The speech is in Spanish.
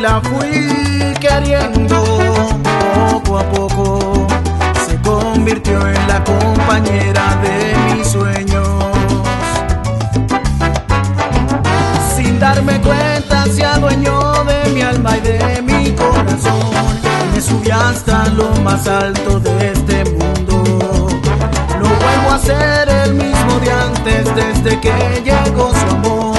la fui queriendo. Poco a poco se convirtió en la compañera de mis sueños. Sin darme cuenta se adueñó de mi alma y de mi corazón. Me subí hasta lo más alto de este mundo. No vuelvo a ser el mismo de antes desde que llegó su amor.